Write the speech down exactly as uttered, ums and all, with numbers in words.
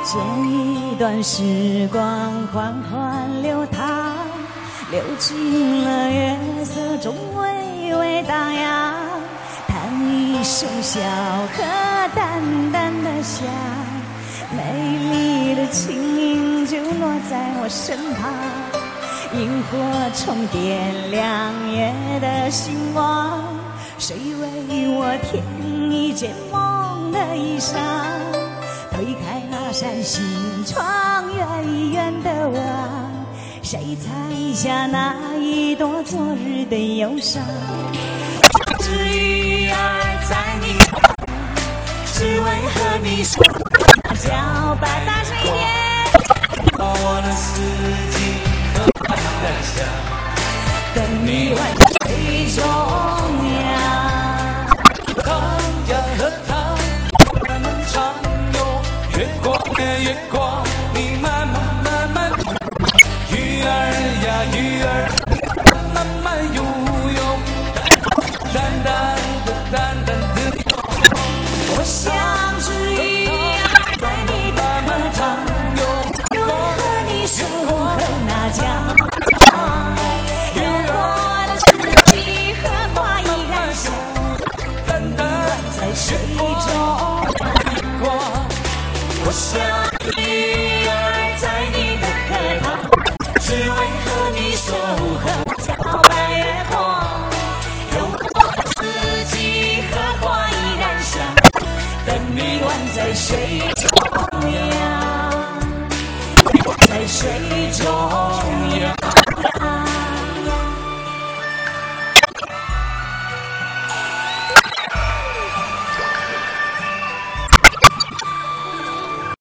这一段时光缓缓流淌，流进了月色中微微荡漾，弹一首小河淡淡的香，美丽的轻音就落在我身旁，萤火虫点亮夜的星光，谁为我添一件梦的衣裳，推开那扇心窗，远远的望，谁采下那一朵昨日的忧伤？只鱼儿在你，只为和你说叫吧，大声一点。 把我的四季和晚的香， 等你晚水中央， 糖呀和糖，慢慢长哟，月光呀月光，你慢慢慢慢，鱼儿呀鱼儿，慢慢游泳，淡淡的淡淡的， 我像只鱼儿在你的河塘，又和你守候那江。月落的四季和花依然香， 淡淡在水中光， 我像鱼儿在你的河塘，只为和你守候皎白月光。有我四季和花依然香，等你宛在水